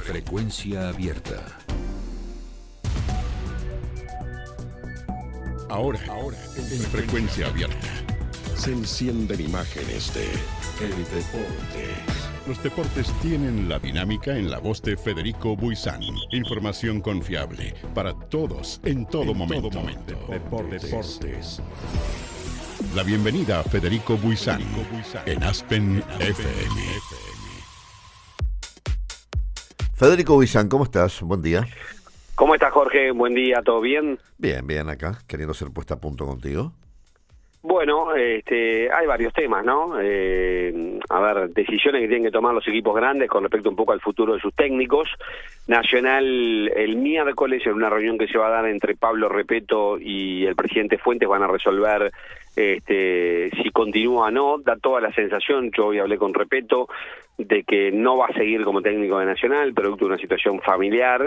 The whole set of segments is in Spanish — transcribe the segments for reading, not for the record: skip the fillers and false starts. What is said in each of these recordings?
Frecuencia abierta. Ahora, en Frecuencia Abierta, se encienden imágenes de el deporte. Los deportes tienen la dinámica en la voz de Federico Buizán. Información confiable para todos, en todo momento. Deportes. La bienvenida a Federico Buizán en Aspen FM. Federico Buizán, ¿cómo estás? Buen día. ¿Cómo estás, Jorge? Buen día, ¿todo bien? Bien, acá, queriendo ser puesta a punto contigo. Bueno, hay varios temas, ¿no? A ver, decisiones que tienen que tomar los equipos grandes con respecto un poco al futuro de sus técnicos. Nacional, el miércoles, en una reunión que se va a dar entre Pablo Repetto y el presidente Fuentes, van a resolver si continúa o no. Da toda la sensación, yo hoy hablé con Repetto, de que no va a seguir como técnico de Nacional, producto de una situación familiar.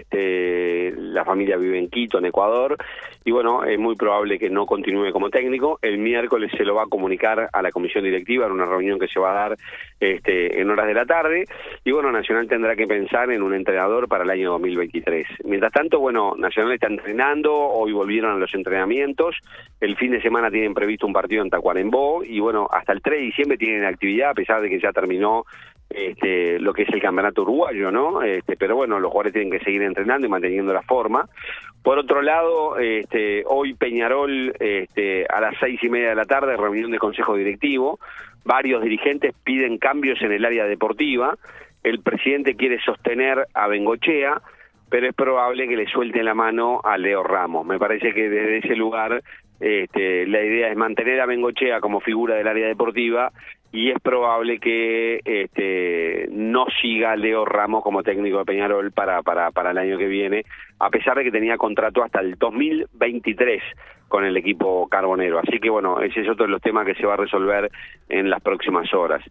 La familia vive en Quito, en Ecuador, y bueno, es muy probable que no continúe como técnico. El miércoles se lo va a comunicar a la comisión directiva en una reunión que se va a dar en horas de la tarde, y bueno, Nacional tendrá que pensar en un entrenador para el año 2023. Mientras tanto, bueno, Nacional está entrenando, hoy volvieron a los entrenamientos, el fin de semana tienen previsto un partido en Tacuarembó, y bueno, hasta el 3 de diciembre tienen actividad, a pesar de que ya terminó lo que es el campeonato uruguayo, ¿no? Pero bueno, los jugadores tienen que seguir entrenando y manteniendo la forma. Por otro lado, hoy Peñarol, a las 6:30 de la tarde, reunión de consejo directivo, varios dirigentes piden cambios en el área deportiva, el presidente quiere sostener a Bengochea, pero es probable que le suelte la mano a Leo Ramos. Me parece que desde ese lugar la idea es mantener a Bengochea como figura del área deportiva, y es probable que no siga Leo Ramos como técnico de Peñarol para el año que viene, a pesar de que tenía contrato hasta el 2023 con el equipo carbonero. Así que bueno, ese es otro de los temas que se va a resolver en las próximas horas.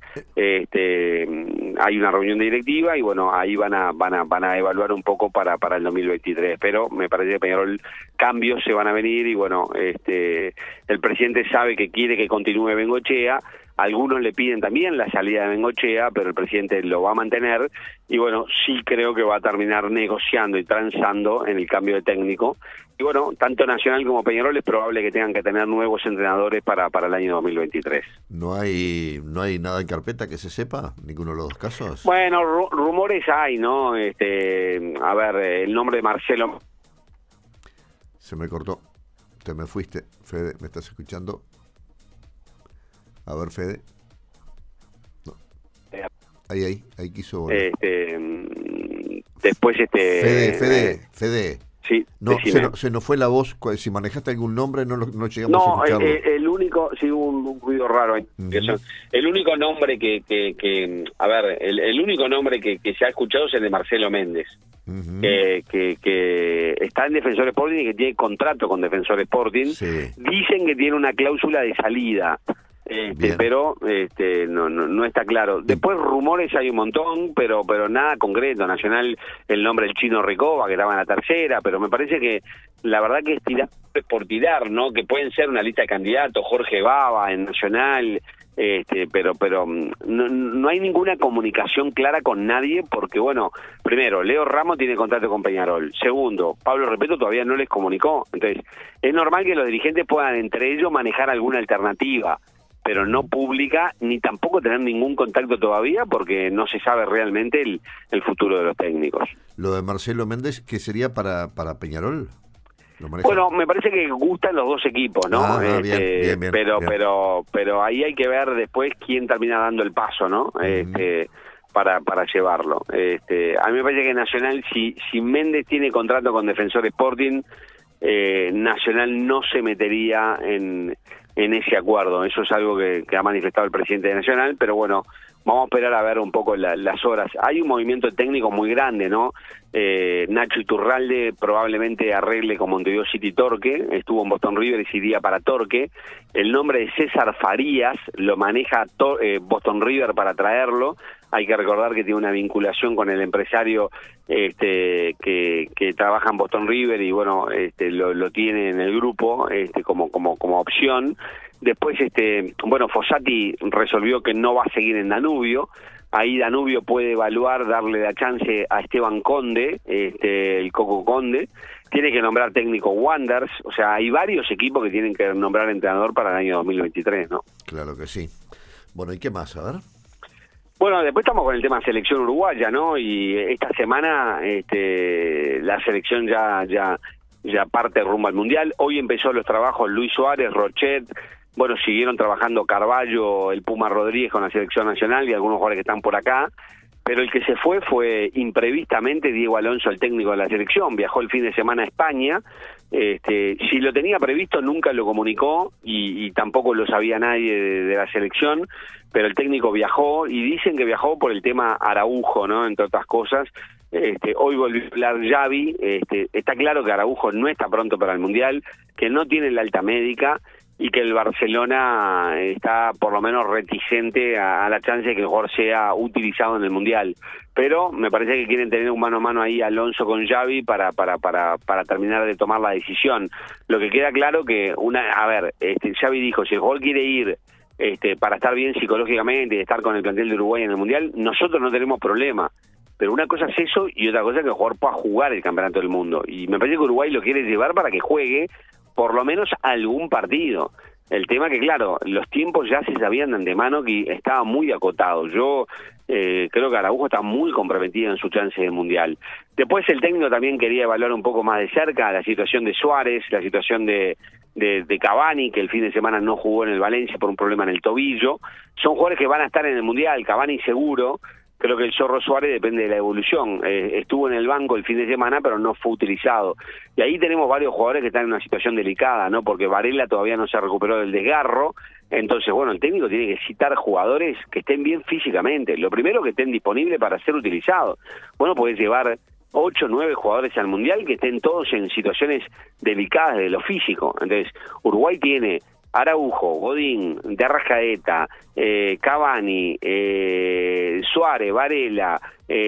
Hay una reunión directiva y bueno, ahí van a evaluar un poco para el 2023, pero me parece que Peñarol cambios se van a venir, y bueno, el presidente sabe que quiere que continúe Bengochea. Algunos le piden también la salida de Bengochea, pero el presidente lo va a mantener, y bueno, sí creo que va a terminar negociando y transando en el cambio de técnico. Y bueno, tanto Nacional como Peñarol es probable que tengan que tener nuevos entrenadores para el año 2023. ¿No hay nada en carpeta que se sepa? ¿Ninguno de los dos casos? Bueno, rumores hay, ¿no? A ver, el nombre de Marcelo... Se me cortó. Te me fuiste. Fede, ¿me estás escuchando? A ver, Fede. No. Ahí quiso volver. Después Fede. Sí, no, se nos fue la voz. Si manejaste algún nombre, no llegamos a escucharlo. El único, sí, un ruido raro ahí. El único nombre el único nombre que se ha escuchado es el de Marcelo Méndez, que está en Defensor Sporting y que tiene contrato con Defensor Sporting. Sí. Dicen que tiene una cláusula de salida. Pero no está claro. Después rumores hay un montón, pero nada concreto. Nacional, el nombre del Chino Recoba, que estaba en la tercera, pero me parece que la verdad que es tirar por tirar, ¿no? Que pueden ser una lista de candidatos, Jorge Baba en Nacional, pero no hay ninguna comunicación clara con nadie, porque bueno, primero, Leo Ramos tiene contrato con Peñarol. Segundo, Pablo Repetto todavía no les comunicó. Entonces, es normal que los dirigentes puedan entre ellos manejar alguna alternativa, pero no pública, ni tampoco tener ningún contacto todavía, porque no se sabe realmente el futuro de los técnicos. Lo de Marcelo Méndez, ¿qué sería para Peñarol? Bueno, me parece que gustan los dos equipos, ¿no? Bien. Pero ahí hay que ver después quién termina dando el paso, ¿no? Para llevarlo. A mí me parece que Nacional, si Méndez tiene contrato con Defensor Sporting, Nacional no se metería en ese acuerdo. Eso es algo que ha manifestado el presidente de Nacional, pero bueno, vamos a esperar a ver un poco las horas. Hay un movimiento técnico muy grande, ¿no? Nacho Iturralde probablemente arregle con Montevideo City Torque, estuvo en Boston River y se iría para Torque. El nombre de César Farías lo maneja Boston River para traerlo. Hay que recordar que tiene una vinculación con el empresario que trabaja en Boston River, y bueno, lo tiene en el grupo como opción. Después, Fossati resolvió que no va a seguir en Danubio, ahí Danubio puede evaluar, darle la chance a Esteban Conde, el Coco Conde. Tiene que nombrar técnico Wanderers, o sea, hay varios equipos que tienen que nombrar entrenador para el año 2023, ¿no? Claro que sí. Bueno, ¿y qué más? A ver. Bueno, después estamos con el tema selección uruguaya, ¿no? Y esta semana la selección ya parte rumbo al Mundial. Hoy empezó los trabajos Luis Suárez, Rochet, bueno, siguieron trabajando Carballo, el Puma Rodríguez con la selección nacional y algunos jugadores que están por acá. Pero el que se fue imprevistamente Diego Alonso, el técnico de la selección. Viajó el fin de semana a España. Si lo tenía previsto, nunca lo comunicó y tampoco lo sabía nadie de la selección. Pero el técnico viajó y dicen que viajó por el tema Araujo, ¿no? Entre otras cosas. Hoy volvió a hablar Xavi. Está claro que Araujo no está pronto para el Mundial, que no tiene la alta médica y que el Barcelona está por lo menos reticente a la chance de que el jugador sea utilizado en el Mundial. Pero me parece que quieren tener un mano a mano ahí Alonso con Xavi para terminar de tomar la decisión. Lo que queda claro que, Xavi dijo, si el jugador quiere ir para estar bien psicológicamente y estar con el plantel de Uruguay en el Mundial, nosotros no tenemos problema. Pero una cosa es eso y otra cosa es que el jugador pueda jugar el Campeonato del Mundo. Y me parece que Uruguay lo quiere llevar para que juegue por lo menos algún partido. El tema que, claro, los tiempos ya se sabían de antemano que estaba muy acotado. Yo creo que Araujo está muy comprometido en su chance de Mundial. Después el técnico también quería evaluar un poco más de cerca la situación de Suárez, la situación de Cavani, que el fin de semana no jugó en el Valencia por un problema en el tobillo. Son jugadores que van a estar en el Mundial, Cavani seguro. Creo que el Zorro Suárez depende de la evolución. Estuvo en el banco el fin de semana, pero no fue utilizado. Y ahí tenemos varios jugadores que están en una situación delicada, ¿no? Porque Varela todavía no se recuperó del desgarro. Entonces, bueno, el técnico tiene que citar jugadores que estén bien físicamente. Lo primero, que estén disponibles para ser utilizados. Bueno, podés llevar 8 o 9 jugadores al Mundial que estén todos en situaciones delicadas de lo físico. Entonces, Uruguay tiene Araujo, Godín, de Arrascaeta, Cavani, Suárez, Varela,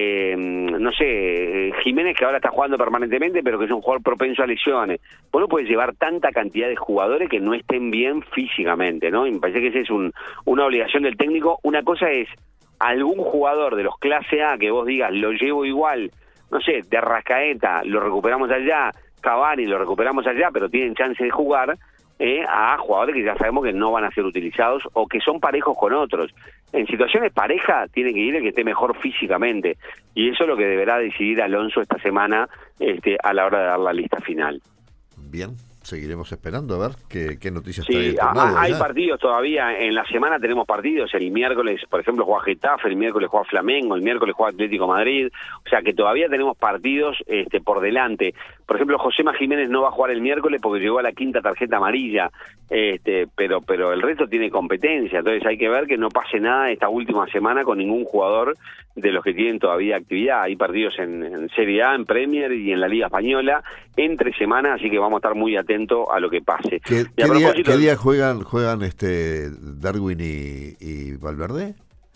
Jiménez, que ahora está jugando permanentemente, pero que es un jugador propenso a lesiones. Vos no puedes llevar tanta cantidad de jugadores que no estén bien físicamente, ¿no? Y me parece que esa es una obligación del técnico. Una cosa es algún jugador de los clase A que vos digas, lo llevo igual, de Arrascaeta, lo recuperamos allá, Cavani, lo recuperamos allá, pero tienen chance de jugar, a jugadores que ya sabemos que no van a ser utilizados o que son parejos con otros. En situaciones pareja tiene que ir el que esté mejor físicamente, y eso es lo que deberá decidir Alonso esta semana a la hora de dar la lista final. Bien, seguiremos esperando a ver qué noticias trae el tornado. Hay partidos todavía, en la semana tenemos partidos. El miércoles, por ejemplo, juega Getafe, el miércoles juega Flamengo, el miércoles juega Atlético Madrid. O sea que todavía tenemos partidos por delante. Por ejemplo, Josema Jiménez no va a jugar el miércoles porque llegó a la 5ª tarjeta amarilla, pero el resto tiene competencia. Entonces hay que ver que no pase nada esta última semana con ningún jugador de los que tienen todavía actividad. Hay partidos en Serie A, en Premier y en la Liga Española entre semanas, así que vamos a estar muy atentos a lo que pase. ¿Qué día juegan Darwin y Valverde?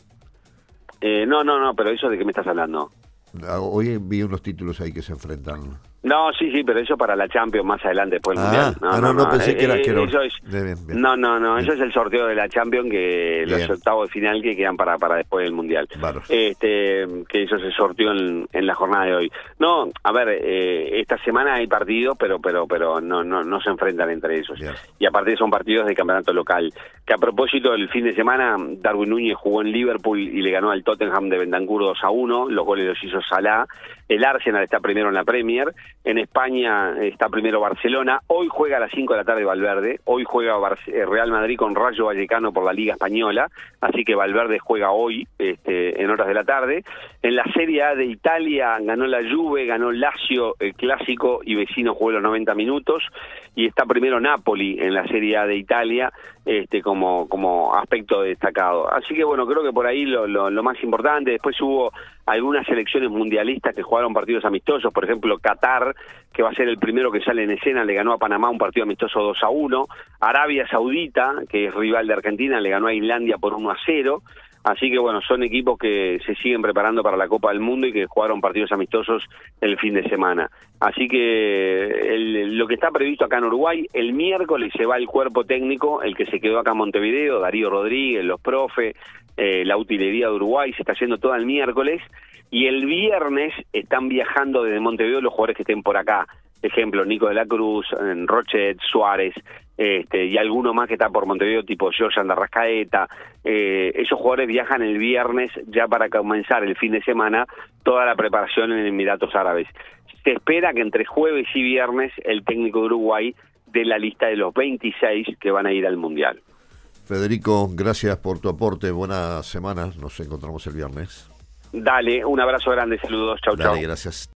No, pero eso, ¿de qué me estás hablando? Hoy vi unos títulos ahí que se enfrentan. No, sí, pero eso para la Champions más adelante después del Mundial. No, pensé que era eso es, bien. Eso es el sorteo de la Champions, que los octavos de final que quedan para después del Mundial. Claro. Que eso se sorteó en la jornada de hoy. No, a ver, esta semana hay partidos, pero no se enfrentan entre ellos. Bien. Y aparte son partidos de campeonato local. Que a propósito, el fin de semana Darwin Núñez jugó en Liverpool y le ganó al Tottenham de Bentancur 2-1. Los goles los hizo Salah. El Arsenal está primero en la Premier. En España está primero Barcelona. Hoy juega a las 5 de la tarde Valverde. Hoy juega Real Madrid con Rayo Vallecano por la Liga Española. Así que Valverde juega hoy en horas de la tarde. En la Serie A de Italia ganó la Juve, ganó Lazio, el clásico, y Vecino jugó los 90 minutos. Y está primero Napoli en la Serie A de Italia como aspecto destacado. Así que bueno, creo que por ahí lo más importante. Después hubo algunas selecciones mundialistas que jugaron partidos amistosos, por ejemplo Qatar, que va a ser el primero que sale en escena, le ganó a Panamá un partido amistoso 2-1, Arabia Saudita, que es rival de Argentina, le ganó a Islandia por 1-0, así que bueno, son equipos que se siguen preparando para la Copa del Mundo y que jugaron partidos amistosos el fin de semana. Así que lo que está previsto acá en Uruguay, el miércoles se va el cuerpo técnico, el que se quedó acá en Montevideo, Darío Rodríguez, los profes, la utilería de Uruguay, se está haciendo todo el miércoles, y el viernes están viajando desde Montevideo los jugadores que estén por acá. Ejemplo, Nico de la Cruz, Rochet, Suárez, y alguno más que está por Montevideo, tipo Georgian de Arrascaeta. Esos jugadores viajan el viernes ya para comenzar el fin de semana toda la preparación en Emiratos Árabes. Se espera que entre jueves y viernes el técnico de Uruguay dé la lista de los 26 que van a ir al Mundial. Federico, gracias por tu aporte. Buenas semanas. Nos encontramos el viernes. Dale, un abrazo grande, saludos. Chau, chau. Gracias.